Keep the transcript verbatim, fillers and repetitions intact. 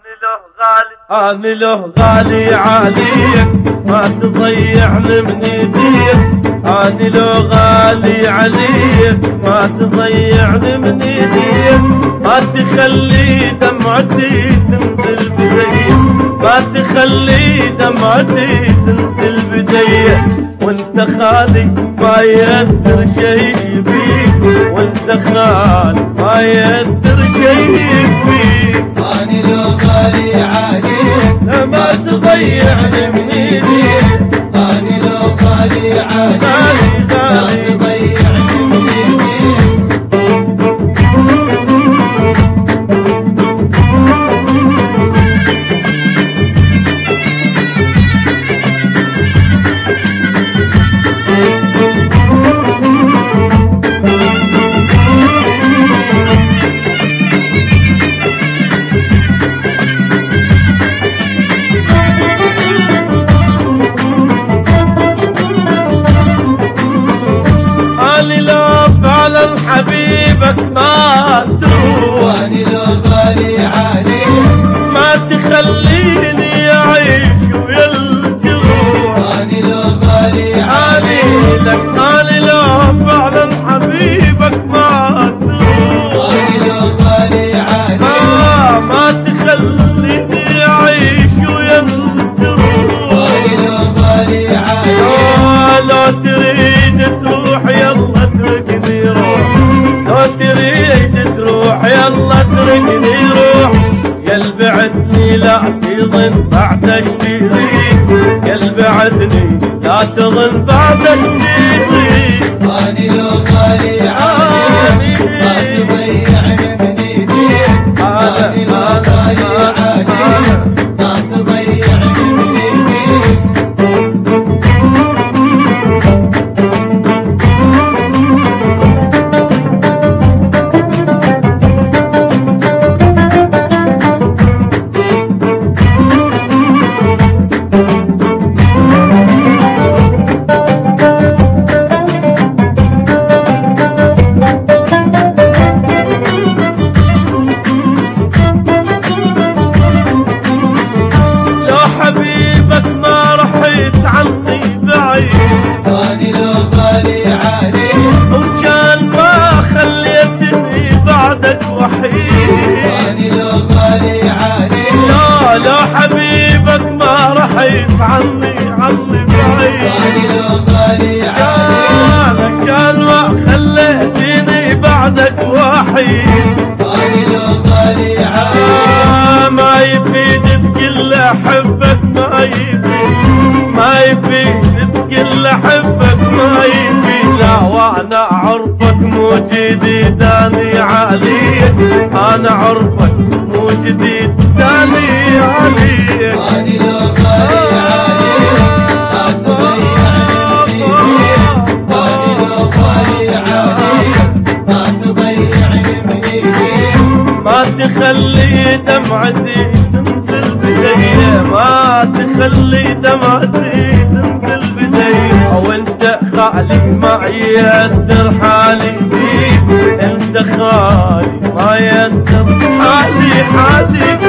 أنا له غالي عليك ما تضيعني من ايديك، أنا له غالي عليك ما تضيعني من ايديك، ما تخلي دمعتي تنزل بديك، ما تخلي دمعتي تنزل بديك، وانت خالي ما يقدر شي بيك، وانت خالي ما يقدر شي بيك. أنا لو غالي عليك ما تضيعني من ايديك، أنا لو غالي عليك ما تضيعني من ايديك. حبيبك ما تروح، وأنا لو غالي عليك ما تخليني أعيش ويا الجروح، أنا لو غالي عليك أنا لو فعلا حبيبك ما تروح، وأنا لو غالي عليك آه ما تخليني أعيش ويا الجروح، وأنا لو غالي عليك آه لو تريد تروح يلا اتركني روح، لو تريد تروح يلا اتركني روح، قلبي عدني لا تظن بعد اشتريك، قلبي عدني لا تظن بعد اشتريك. أنا لو غالي عليك ما تضيعني من ايديك، أنا لو غالي عليك ما تضيعني من ايديك. أنا لو غالي عليك وكان ما خليتني بعدك وحيد، أنا لو غالي عليك لا لا حبيبك ما رح يفعني عني بعيد، أنا لو غالي عليك كان ما خليتني بعدك وحيد، أنا لو غالي عليك ما يفيد تقول احبك ما يفيد، ما يفيد تقول احبك ما يفيد، لا وانا عرفك مو جديد اني عليك، انا عرفك مو جديد اني عليك. أنا لو غالي عليك ما تضيعني من ايديك، أنا لو غالي عليك ما تضيعني من ايديك. ما تخلي دمعتي تنزل بدي، ما تخلي دمعتي تنزل بدي، وانت خالي ما يقدر حالي بيك، انت خالي ما يقدر حالي حالي